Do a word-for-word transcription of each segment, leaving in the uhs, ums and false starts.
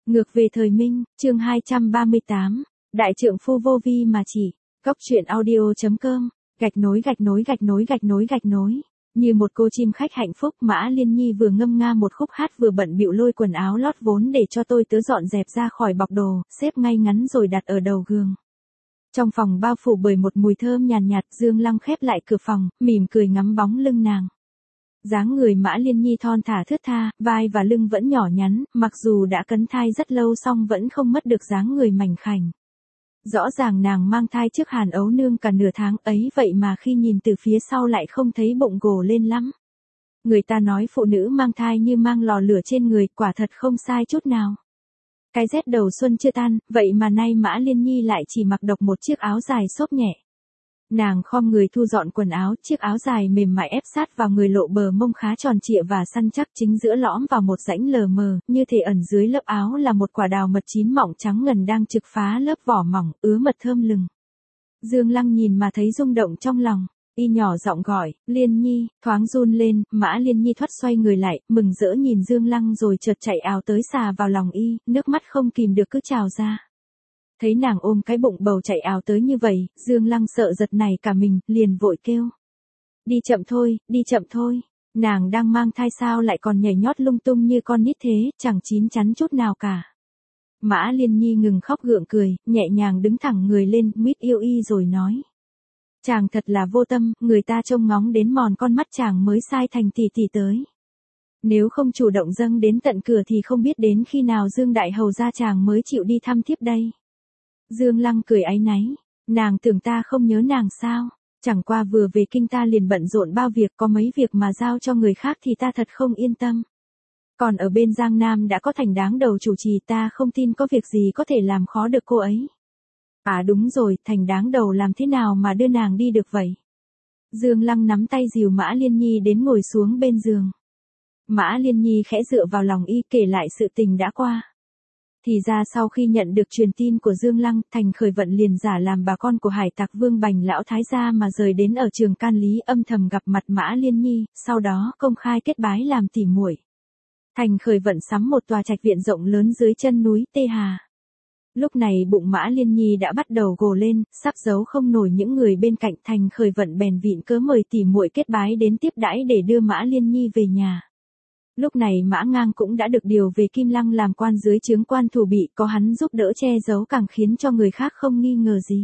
Ngược về thời Minh, chương hai trăm ba mươi tám, Đại trượng phu vô vi mà chỉ, Góc truyện audio.com, gạch nối gạch nối gạch nối gạch nối gạch nối. Như một cô chim khách hạnh phúc, Mã Liên Nhi vừa ngâm nga một khúc hát vừa bận bịu lôi quần áo lót vốn để cho tôi tớ dọn dẹp ra khỏi bọc đồ, xếp ngay ngắn rồi đặt ở đầu giường. Trong phòng bao phủ bởi một mùi thơm nhàn nhạt, nhạt, Dương Lăng khép lại cửa phòng, mỉm cười ngắm bóng lưng nàng. Dáng người Mã Liên Nhi thon thả thướt tha, vai và lưng vẫn nhỏ nhắn, mặc dù đã cấn thai rất lâu song vẫn không mất được dáng người mảnh khảnh. Rõ ràng nàng mang thai trước Hàn Ấu Nương cả nửa tháng ấy vậy mà khi nhìn từ phía sau lại không thấy bụng gồ lên lắm. Người ta nói phụ nữ mang thai như mang lò lửa trên người, quả thật không sai chút nào. Cái rét đầu xuân chưa tan, vậy mà nay Mã Liên Nhi lại chỉ mặc độc một chiếc áo dài xốp nhẹ. Nàng khom người thu dọn quần áo, chiếc áo dài mềm mại ép sát vào người lộ bờ mông khá tròn trịa và săn chắc, chính giữa lõm vào một rãnh lờ mờ, như thể ẩn dưới lớp áo là một quả đào mật chín mọng trắng ngần đang trực phá lớp vỏ mỏng, ứa mật thơm lừng. Dương Lăng nhìn mà thấy rung động trong lòng, y nhỏ giọng gọi, Liên Nhi, thoáng run lên, Mã Liên Nhi thoát xoay người lại, mừng rỡ nhìn Dương Lăng rồi chợt chạy ào tới xà vào lòng y, nước mắt không kìm được cứ trào ra. Thấy nàng ôm cái bụng bầu chạy ào tới như vậy, Dương Lăng sợ giật nảy cả mình, liền vội kêu. Đi chậm thôi, đi chậm thôi, nàng đang mang thai sao lại còn nhảy nhót lung tung như con nít thế, chẳng chín chắn chút nào cả. Mã Liên Nhi ngừng khóc gượng cười, nhẹ nhàng đứng thẳng người lên, mít yêu y rồi nói. Chàng thật là vô tâm, người ta trông ngóng đến mòn con mắt chàng mới sai thành tỷ tỷ tới. Nếu không chủ động dâng đến tận cửa thì không biết đến khi nào Dương Đại Hầu ra chàng mới chịu đi thăm thiếp đây. Dương Lăng cười áy náy, nàng tưởng ta không nhớ nàng sao, chẳng qua vừa về kinh ta liền bận rộn bao việc, có mấy việc mà giao cho người khác thì ta thật không yên tâm. Còn ở bên Giang Nam đã có Thành Đáng Đầu chủ trì, ta không tin có việc gì có thể làm khó được cô ấy. À đúng rồi, Thành Đáng Đầu làm thế nào mà đưa nàng đi được vậy? Dương Lăng nắm tay dìu Mã Liên Nhi đến ngồi xuống bên giường. Mã Liên Nhi khẽ dựa vào lòng y kể lại sự tình đã qua. Thì ra sau khi nhận được truyền tin của Dương Lăng, Thành Khởi Vận liền giả làm bà con của hải tặc Vương Bành lão thái gia mà rời đến ở Trường Can Lý, âm thầm gặp mặt Mã Liên Nhi, sau đó công khai kết bái làm tỉ muội. Thành Khởi Vận sắm một tòa trạch viện rộng lớn dưới chân núi Tê Hà. Lúc này bụng Mã Liên Nhi đã bắt đầu gồ lên, sắp giấu không nổi những người bên cạnh. Thành Khởi Vận bèn vịn cớ mời tỉ muội kết bái đến tiếp đãi để đưa Mã Liên Nhi về nhà. Lúc này Mã Ngang cũng đã được điều về Kim Lăng làm quan dưới trướng quan thủ bị, có hắn giúp đỡ che giấu càng khiến cho người khác không nghi ngờ gì.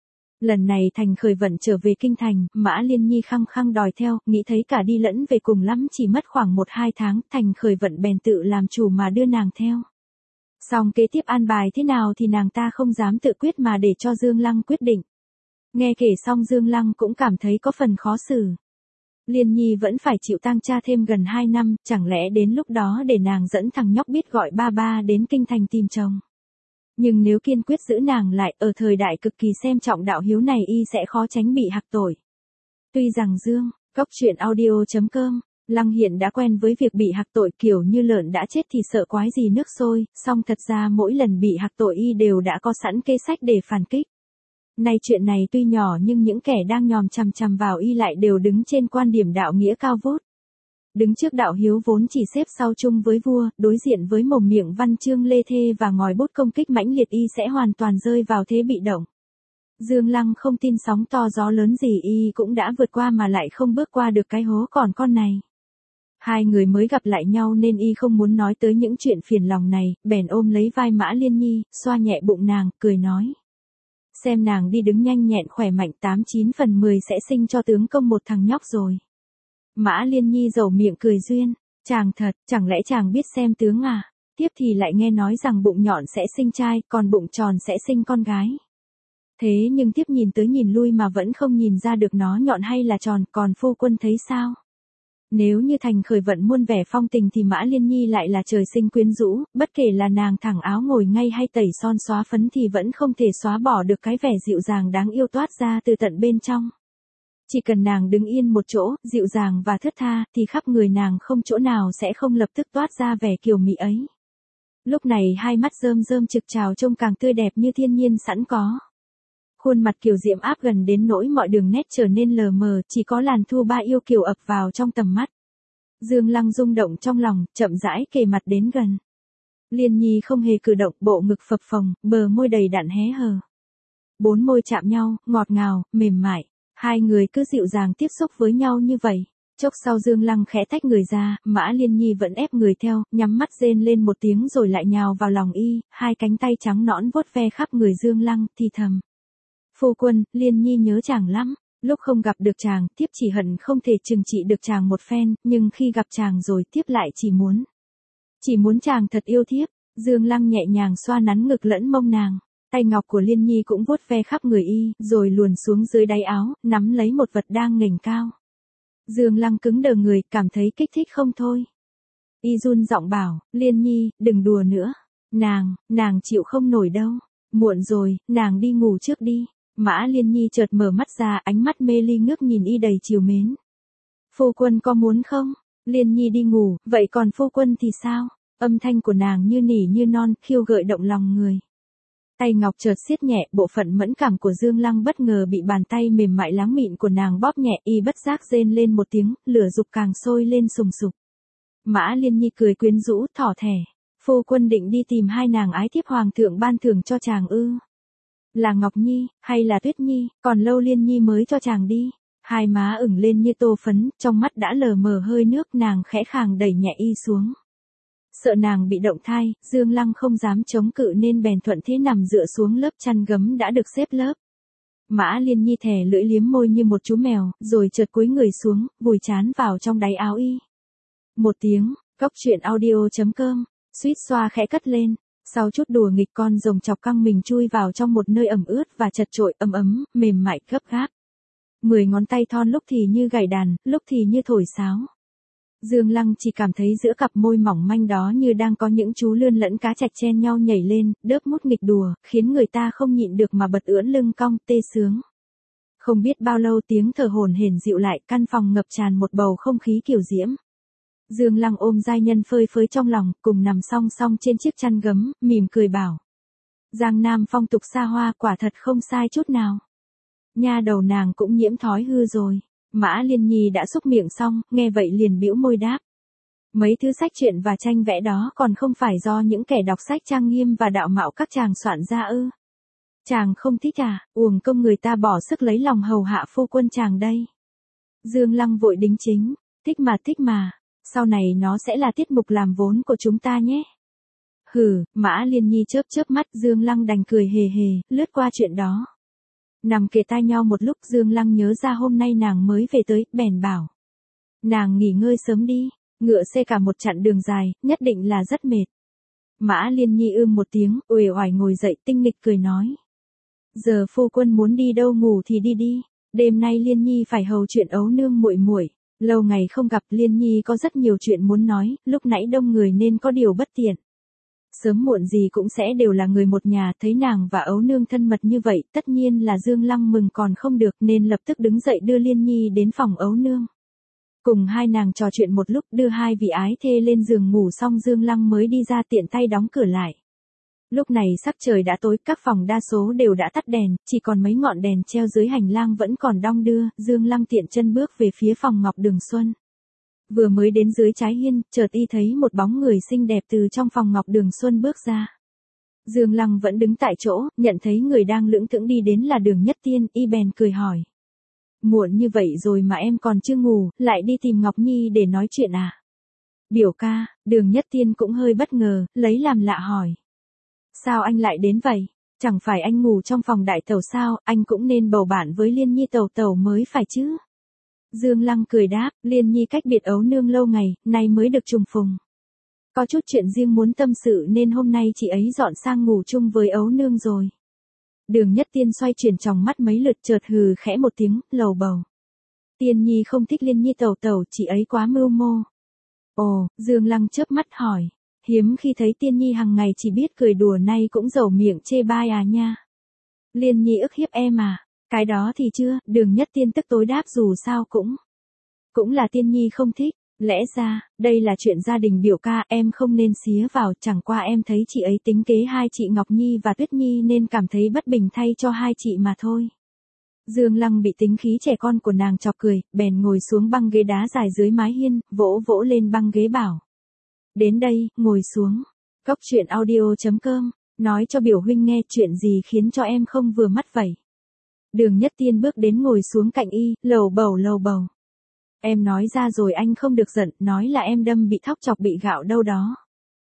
Lần này Thành Khởi Vận trở về kinh thành, Mã Liên Nhi khăng khăng đòi theo, nghĩ thấy cả đi lẫn về cùng lắm chỉ mất khoảng một hai tháng, Thành Khởi Vận bèn tự làm chủ mà đưa nàng theo. Xong kế tiếp an bài thế nào thì nàng ta không dám tự quyết mà để cho Dương Lăng quyết định. Nghe kể xong Dương Lăng cũng cảm thấy có phần khó xử. Liên Nhi vẫn phải chịu tang cha thêm gần hai năm, chẳng lẽ đến lúc đó để nàng dẫn thằng nhóc biết gọi ba ba đến kinh thành tìm chồng. Nhưng nếu kiên quyết giữ nàng lại, ở thời đại cực kỳ xem trọng đạo hiếu này y sẽ khó tránh bị hạc tội. Tuy rằng Dương, Góc truyện audio.com, Lăng hiện đã quen với việc bị hạc tội, kiểu như lợn đã chết thì sợ quái gì nước sôi, song thật ra mỗi lần bị hạc tội y đều đã có sẵn kế sách để phản kích. Nay chuyện này tuy nhỏ nhưng những kẻ đang nhòm chằm chằm vào y lại đều đứng trên quan điểm đạo nghĩa cao vút. Đứng trước đạo hiếu vốn chỉ xếp sau chung với vua, đối diện với mồm miệng văn chương lê thê và ngòi bút công kích mãnh liệt y sẽ hoàn toàn rơi vào thế bị động. Dương Lăng không tin sóng to gió lớn gì y cũng đã vượt qua mà lại không bước qua được cái hố còn con này. Hai người mới gặp lại nhau nên y không muốn nói tới những chuyện phiền lòng này, bèn ôm lấy vai Mã Liên Nhi, xoa nhẹ bụng nàng, cười nói. Xem nàng đi đứng nhanh nhẹn khỏe mạnh, tám chín phần mười sẽ sinh cho tướng công một thằng nhóc rồi. Mã Liên Nhi dầu miệng cười duyên, chàng thật, chẳng lẽ chàng biết xem tướng à? Tiếp thì lại nghe nói rằng bụng nhọn sẽ sinh trai, còn bụng tròn sẽ sinh con gái. Thế nhưng tiếp nhìn tới nhìn lui mà vẫn không nhìn ra được nó nhọn hay là tròn, còn phu quân thấy sao? Nếu như Thành Khởi Vận muôn vẻ phong tình thì Mã Liên Nhi lại là trời sinh quyến rũ, bất kể là nàng thẳng áo ngồi ngay hay tẩy son xóa phấn thì vẫn không thể xóa bỏ được cái vẻ dịu dàng đáng yêu toát ra từ tận bên trong. Chỉ cần nàng đứng yên một chỗ, dịu dàng và thướt tha, thì khắp người nàng không chỗ nào sẽ không lập tức toát ra vẻ kiều mị ấy. Lúc này hai mắt rơm rơm trực trào trông càng tươi đẹp như thiên nhiên sẵn có. Khuôn mặt kiều diễm áp gần đến nỗi mọi đường nét trở nên lờ mờ, chỉ có làn thu ba yêu kiều ập vào trong tầm mắt. Dương Lăng rung động trong lòng, chậm rãi kề mặt đến gần. Liên Nhi không hề cử động, bộ ngực phập phồng, bờ môi đầy đặn hé hờ. Bốn môi chạm nhau, ngọt ngào, mềm mại. Hai người cứ dịu dàng tiếp xúc với nhau như vậy. Chốc sau Dương Lăng khẽ tách người ra, Mã Liên Nhi vẫn ép người theo, nhắm mắt rên lên một tiếng rồi lại nhào vào lòng y, hai cánh tay trắng nõn vuốt ve khắp người Dương Lăng, thì thầm. Phu quân, Liên Nhi nhớ chàng lắm. Lúc không gặp được chàng, thiếp chỉ hận không thể trừng trị được chàng một phen, nhưng khi gặp chàng rồi thiếp lại chỉ muốn. Chỉ muốn chàng thật yêu thiếp. Dương Lăng nhẹ nhàng xoa nắn ngực lẫn mông nàng. Tay ngọc của Liên Nhi cũng vuốt ve khắp người y, rồi luồn xuống dưới đáy áo, nắm lấy một vật đang nghềnh cao. Dương Lăng cứng đờ người, cảm thấy kích thích không thôi. Y run giọng bảo, Liên Nhi, đừng đùa nữa. Nàng, nàng chịu không nổi đâu. Muộn rồi, nàng đi ngủ trước đi. Mã Liên Nhi chợt mở mắt ra, ánh mắt mê ly ngước nhìn y đầy trìu mến. Phu quân có muốn không? Liên Nhi đi ngủ, vậy còn phu quân thì sao? Âm thanh của nàng như nỉ như non, khiêu gợi động lòng người. Tay ngọc chợt siết nhẹ, bộ phận mẫn cảm của Dương Lăng bất ngờ bị bàn tay mềm mại láng mịn của nàng bóp nhẹ, y bất giác rên lên một tiếng, lửa dục càng sôi lên sùng sục. Mã Liên Nhi cười quyến rũ, thỏ thẻ. Phu quân định đi tìm hai nàng ái thiếp hoàng thượng ban thưởng cho chàng ư? Là Ngọc Nhi, hay là Tuyết Nhi, còn lâu Liên Nhi mới cho chàng đi. Hai má ửng lên như tô phấn, trong mắt đã lờ mờ hơi nước, nàng khẽ khàng đẩy nhẹ y xuống. Sợ nàng bị động thai, Dương Lăng không dám chống cự nên bèn thuận thế nằm dựa xuống lớp chăn gấm đã được xếp lớp. Mã Liên Nhi thè lưỡi liếm môi như một chú mèo, rồi chợt cúi người xuống, vùi trán vào trong đáy áo y. Một tiếng, Cóc truyện audio chấm com, suýt xoa khẽ cất lên. Sau chút đùa nghịch, con rồng chọc căng mình chui vào trong một nơi ẩm ướt và chật chội, ấm ấm, mềm mại, gấp gáp. Mười ngón tay thon lúc thì như gảy đàn, lúc thì như thổi sáo. Dương Lăng chỉ cảm thấy giữa cặp môi mỏng manh đó như đang có những chú lươn lẫn cá trạch chen nhau nhảy lên, đớp mút nghịch đùa, khiến người ta không nhịn được mà bật ưỡn lưng cong, tê sướng. Không biết bao lâu tiếng thở hổn hển dịu lại, căn phòng ngập tràn một bầu không khí kiều diễm. Dương Lăng ôm giai nhân phơi phới trong lòng, cùng nằm song song trên chiếc chăn gấm, mỉm cười bảo. Giang Nam phong tục xa hoa, quả thật không sai chút nào. Nha đầu nàng cũng nhiễm thói hư rồi. Mã Liên Nhi đã xúc miệng xong, nghe vậy liền bĩu môi đáp. Mấy thứ sách truyện và tranh vẽ đó còn không phải do những kẻ đọc sách trang nghiêm và đạo mạo các chàng soạn ra ư? Chàng không thích à, uổng công người ta bỏ sức lấy lòng hầu hạ phu quân chàng đây. Dương Lăng vội đính chính, thích mà thích mà, sau này nó sẽ là tiết mục làm vốn của chúng ta nhé. Hừ, Mã Liên Nhi chớp chớp mắt, Dương Lăng đành cười hề hề, lướt qua chuyện đó. Nằm kề tai nhau một lúc, Dương Lăng nhớ ra hôm nay nàng mới về tới, bèn bảo. Nàng nghỉ ngơi sớm đi, ngựa xe cả một chặng đường dài, nhất định là rất mệt. Mã Liên Nhi ưm một tiếng, uể oải ngồi dậy, tinh nghịch cười nói. Giờ phu quân muốn đi đâu ngủ thì đi đi, đêm nay Liên Nhi phải hầu chuyện ấu nương muội muội. Lâu ngày không gặp, Liên Nhi có rất nhiều chuyện muốn nói, lúc nãy đông người nên có điều bất tiện. Sớm muộn gì cũng sẽ đều là người một nhà, thấy nàng và ấu nương thân mật như vậy, tất nhiên là Dương Lăng mừng còn không được, nên lập tức đứng dậy đưa Liên Nhi đến phòng ấu nương. Cùng hai nàng trò chuyện một lúc, đưa hai vị ái thê lên giường ngủ xong, Dương Lăng mới đi ra tiện tay đóng cửa lại. Lúc này sắc trời đã tối, các phòng đa số đều đã tắt đèn, chỉ còn mấy ngọn đèn treo dưới hành lang vẫn còn đong đưa. Dương Lăng tiện chân bước về phía phòng Ngọc Đường Xuân. Vừa mới đến dưới trái hiên, chợt y thấy một bóng người xinh đẹp từ trong phòng Ngọc Đường Xuân bước ra. Dương Lăng vẫn đứng tại chỗ, nhận thấy người đang lững thững đi đến là Đường Nhất Tiên, y bèn cười hỏi. Muộn như vậy rồi mà em còn chưa ngủ, lại đi tìm Ngọc Nhi để nói chuyện à? Biểu ca, Đường Nhất Tiên cũng hơi bất ngờ, lấy làm lạ hỏi. Sao anh lại đến vậy? Chẳng phải anh ngủ trong phòng đại tẩu sao, anh cũng nên bầu bạn với Liên Nhi tẩu tẩu mới phải chứ? Dương Lăng cười đáp, Liên Nhi cách biệt ấu nương lâu ngày, nay mới được trùng phùng. Có chút chuyện riêng muốn tâm sự nên hôm nay chị ấy dọn sang ngủ chung với ấu nương rồi. Đường Nhất Tiên xoay chuyển tròng mắt mấy lượt, chợt hừ khẽ một tiếng, lầu bầu. Tiên Nhi không thích Liên Nhi tẩu tẩu, chị ấy quá mưu mô. Ồ, Dương Lăng chớp mắt hỏi. Hiếm khi thấy Tiên Nhi hằng ngày chỉ biết cười đùa, nay cũng dầu miệng chê bai à nha. Liên Nhi ức hiếp em à? Cái đó thì chưa, Đường Nhất Tiên tức tối đáp, dù sao cũng. Cũng là Tiên Nhi không thích. Lẽ ra, đây là chuyện gia đình biểu ca, em không nên xía vào, chẳng qua em thấy chị ấy tính kế hai chị Ngọc Nhi và Tuyết Nhi nên cảm thấy bất bình thay cho hai chị mà thôi. Dương Lăng bị tính khí trẻ con của nàng chọc cười, bèn ngồi xuống băng ghế đá dài dưới mái hiên, vỗ vỗ lên băng ghế bảo. Đến đây, ngồi xuống. Cóc truyện audio chấm com, nói cho biểu huynh nghe chuyện gì khiến cho em không vừa mắt vậy. Đường Nhất Tiên bước đến ngồi xuống cạnh y, lầu bầu lầu bầu. Em nói ra rồi anh không được giận, nói là em đâm bị thóc chọc bị gạo đâu đó.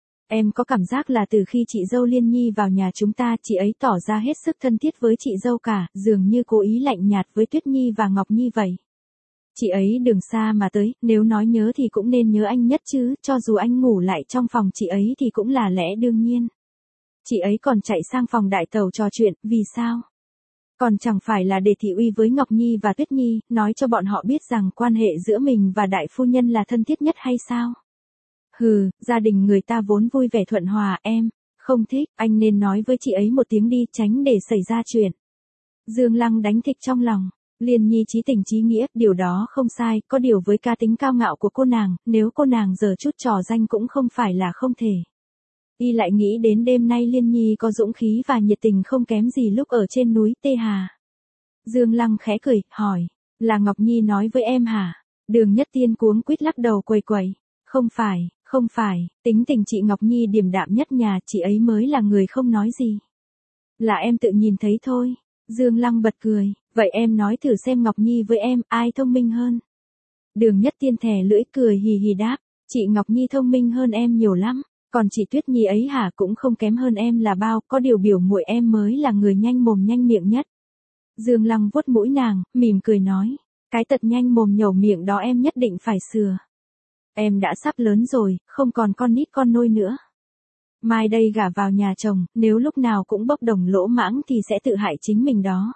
Em có cảm giác là từ khi chị dâu Liên Nhi vào nhà chúng ta, chị ấy tỏ ra hết sức thân thiết với chị dâu cả, dường như cố ý lạnh nhạt với Tuyết Nhi và Ngọc Nhi vậy. Chị ấy đường xa mà tới, nếu nói nhớ thì cũng nên nhớ anh nhất chứ, cho dù anh ngủ lại trong phòng chị ấy thì cũng là lẽ đương nhiên. Chị ấy còn chạy sang phòng đại tàu trò chuyện, vì sao? Còn chẳng phải là để thị uy với Ngọc Nhi và Tuyết Nhi, nói cho bọn họ biết rằng quan hệ giữa mình và đại phu nhân là thân thiết nhất hay sao? Hừ, gia đình người ta vốn vui vẻ thuận hòa, em không thích, anh nên nói với chị ấy một tiếng đi, tránh để xảy ra chuyện. Dương Lăng đánh thịch trong lòng. Liên Nhi chí tình chí nghĩa, điều đó không sai, có điều với cá tính cao ngạo của cô nàng, nếu cô nàng giở chút trò danh cũng không phải là không thể. Y lại nghĩ đến đêm nay Liên Nhi có dũng khí và nhiệt tình không kém gì lúc ở trên núi Tê Hà. Dương Lăng khẽ cười, hỏi, là Ngọc Nhi nói với em hả? Đường Nhất Tiên cuống quýt lắc đầu quầy quầy, không phải, không phải, tính tình chị Ngọc Nhi điềm đạm nhất nhà, chị ấy mới là người không nói gì. Là em tự nhìn thấy thôi. Dương Lăng bật cười, vậy em nói thử xem Ngọc Nhi với em, ai thông minh hơn? Đường Nhất Tiên thè lưỡi cười hì hì đáp, chị Ngọc Nhi thông minh hơn em nhiều lắm, còn chị Tuyết Nhi ấy hả cũng không kém hơn em là bao, có điều biểu muội em mới là người nhanh mồm nhanh miệng nhất. Dương Lăng vuốt mũi nàng, mỉm cười nói, cái tật nhanh mồm nhẩu miệng đó em nhất định phải sửa. Em đã sắp lớn rồi, không còn con nít con nôi nữa. Mai đây gả vào nhà chồng, nếu lúc nào cũng bốc đồng lỗ mãng thì sẽ tự hại chính mình đó.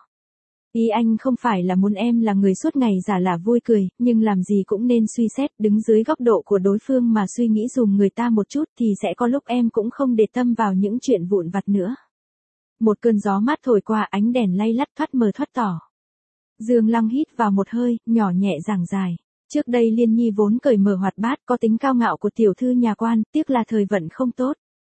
Ý anh không phải là muốn em là người suốt ngày giả là vui cười, nhưng làm gì cũng nên suy xét, đứng dưới góc độ của đối phương mà suy nghĩ dùm người ta một chút thì sẽ có lúc em cũng không để tâm vào những chuyện vụn vặt nữa. Một cơn gió mát thổi qua, ánh đèn lay lắt thoát mờ thoát tỏ. Dương Lăng hít vào một hơi, nhỏ nhẹ giảng dài. Trước đây Liên Nhi vốn cởi mở hoạt bát, có tính cao ngạo của tiểu thư nhà quan, tiếc là thời vận không tốt.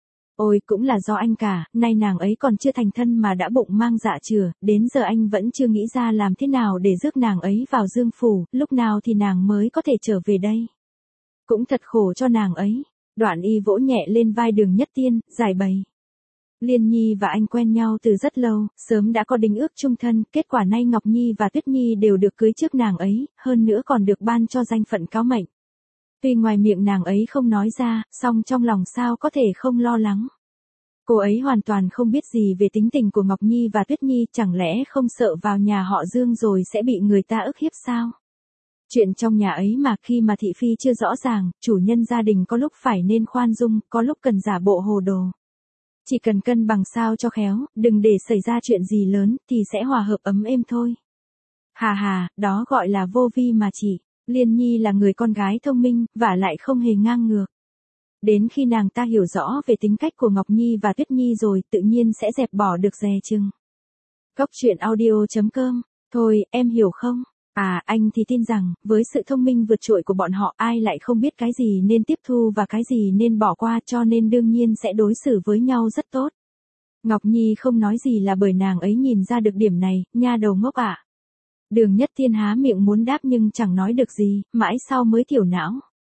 Ôi cũng là do anh cả, nay nàng ấy còn chưa thành thân mà đã bụng mang dạ chửa, đến giờ anh vẫn chưa nghĩ ra làm thế nào để rước nàng ấy vào Dương phủ, lúc nào thì nàng mới có thể trở về đây. Cũng thật khổ cho nàng ấy. Đoạn y vỗ nhẹ lên vai Đường Nhất Tiên, giải bày. Liên Nhi và anh quen nhau từ rất lâu, sớm đã có đính ước chung thân, kết quả nay Ngọc Nhi và Tuyết Nhi đều được cưới trước nàng ấy, hơn nữa còn được ban cho danh phận cáo mệnh. Tuy ngoài miệng nàng ấy không nói ra, song trong lòng sao có thể không lo lắng. Cô ấy hoàn toàn không biết gì về tính tình của Ngọc Nhi và Tuyết Nhi, chẳng lẽ không sợ vào nhà họ Dương rồi sẽ bị người ta ức hiếp sao? Chuyện trong nhà ấy mà khi mà thị phi chưa rõ ràng, chủ nhân gia đình có lúc phải nên khoan dung, có lúc cần giả bộ hồ đồ. Chỉ cần cân bằng sao cho khéo, đừng để xảy ra chuyện gì lớn, thì sẽ hòa hợp ấm êm thôi. Hà hà, đó gọi là vô vi mà chỉ. Liên Nhi là người con gái thông minh, và lại không hề ngang ngược. Đến khi nàng ta hiểu rõ về tính cách của Ngọc Nhi và Tuyết Nhi rồi, tự nhiên sẽ dẹp bỏ được dè chừng. Cóc truyện audio chấm com, thôi, em hiểu không? À, anh thì tin rằng, với sự thông minh vượt trội của bọn họ, ai lại không biết cái gì nên tiếp thu và cái gì nên bỏ qua, cho nên đương nhiên sẽ đối xử với nhau rất tốt. Ngọc Nhi không nói gì là bởi nàng ấy nhìn ra được điểm này, nha đầu ngốc ạ. À. Đường Nhất Tiên há miệng muốn đáp nhưng chẳng nói được gì, mãi sau mới thiểu não.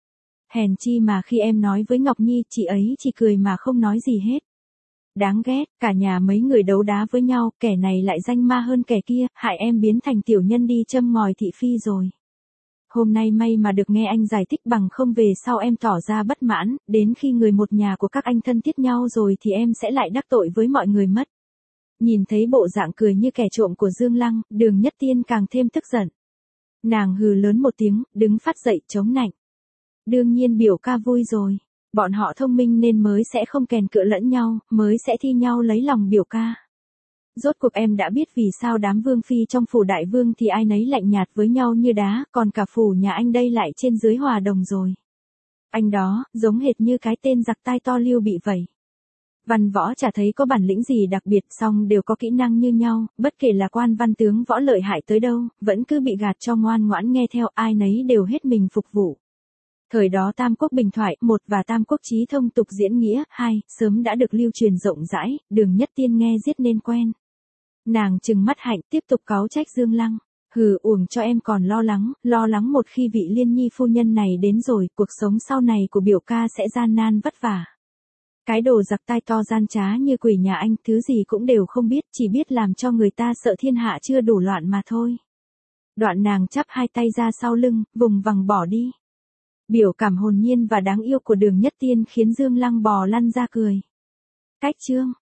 Hèn chi mà khi em nói với Ngọc Nhi, chị ấy chỉ cười mà không nói gì hết. Đáng ghét, cả nhà mấy người đấu đá với nhau, kẻ này lại danh ma hơn kẻ kia, hại em biến thành tiểu nhân đi châm ngòi thị phi rồi. Hôm nay may mà được nghe anh giải thích, bằng không về sau em tỏ ra bất mãn, đến khi người một nhà của các anh thân thiết nhau rồi thì em sẽ lại đắc tội với mọi người mất. Nhìn thấy bộ dạng cười như kẻ trộm của Dương Lăng, Đường Nhất Tiên càng thêm tức giận. Nàng hừ lớn một tiếng, đứng phát dậy chống nạnh. Đương nhiên biểu ca vui rồi. Bọn họ thông minh nên mới sẽ không kèn cựa lẫn nhau, mới sẽ thi nhau lấy lòng biểu ca. Rốt cuộc em đã biết vì sao đám vương phi trong phủ đại vương thì ai nấy lạnh nhạt với nhau như đá, còn cả phủ nhà anh đây lại trên dưới hòa đồng rồi. Anh đó, giống hệt như cái tên giặc tai to Liêu Bị vậy. Văn võ chả thấy có bản lĩnh gì đặc biệt, song đều có kỹ năng như nhau, bất kể là quan văn tướng võ lợi hại tới đâu, vẫn cứ bị gạt cho ngoan ngoãn nghe theo, ai nấy đều hết mình phục vụ. Thời đó Tam Quốc bình thoại, một và Tam Quốc chí thông tục diễn nghĩa, hai, sớm đã được lưu truyền rộng rãi, Đường Nhất Tiên nghe giết nên quen. Nàng trừng mắt hạnh, tiếp tục cáu trách Dương Lăng. Hừ, uổng cho em còn lo lắng, lo lắng một khi vị Liên Nhi phu nhân này đến rồi, cuộc sống sau này của biểu ca sẽ gian nan vất vả. Cái đồ giặc tai to gian trá như quỷ nhà anh, thứ gì cũng đều không biết, chỉ biết làm cho người ta sợ thiên hạ chưa đủ loạn mà thôi. Đoạn nàng chắp hai tay ra sau lưng, vùng vằng bỏ đi. Biểu cảm hồn nhiên và đáng yêu của Đường Nhất Tiên khiến Dương Lăng bò lăn ra cười. Cách chương